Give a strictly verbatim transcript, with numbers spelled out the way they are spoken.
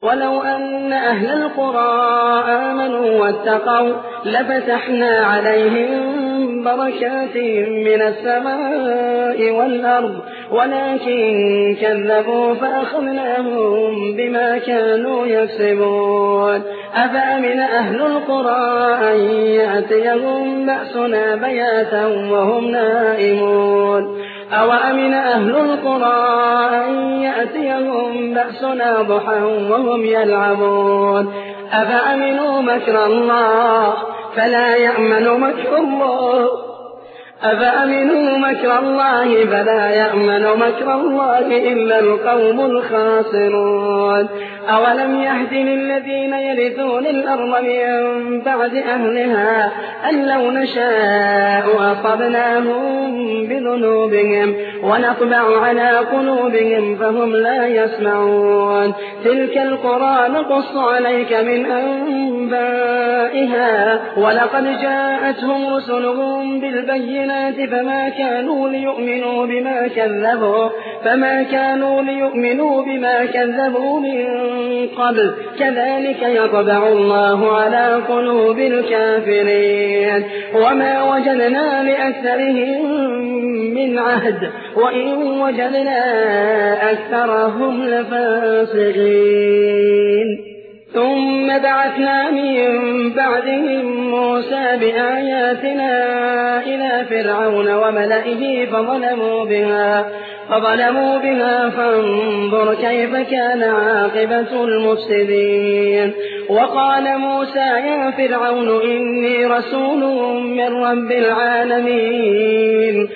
ولو أن أهل القرى آمنوا واتقوا لفتحنا عليهم بركات من السماء والأرض ولكن كذبوا فأخذناهم بما كانوا يكسبون. أفأمن أهل القرى أن يأتيهم بأسنا بياتا وهم نائمون أوأمن أهل القرى أن يأتيهم بأسنا ضحى وهم يلعبون أفأمنوا مكر الله فلا يأمن مكر الله أفأمنوا مكر الله فلا يأمن مكر الله إلا القوم الخاسرون. أولم يهد للذين يرثون الأرض من بعد أهلها أن لو نشاء أصبناهم بذنوبهم ونطبع على قلوبهم فهم لا يسمعون. تلك القرى نقص عليك من أنبائها ولقد جاءتهم رسلهم بالبينات فما كانوا ليؤمنوا بما كذبوا فما كانوا ليؤمنوا بما كذبوا من قبل كذلك يطبع الله على قلوب الكافرين. وما وجدنا لأكثرهم من عهد وإن وجدنا أكثرهم لفاسقين. ثم بعثنا من بعدهم موسى بآياتنا إلى فرعون وملئه فظلموا بها فظلموا بها فانظر كيف كان عاقبة المفسدين. وقال موسى يا فرعون إني رسول من رب العالمين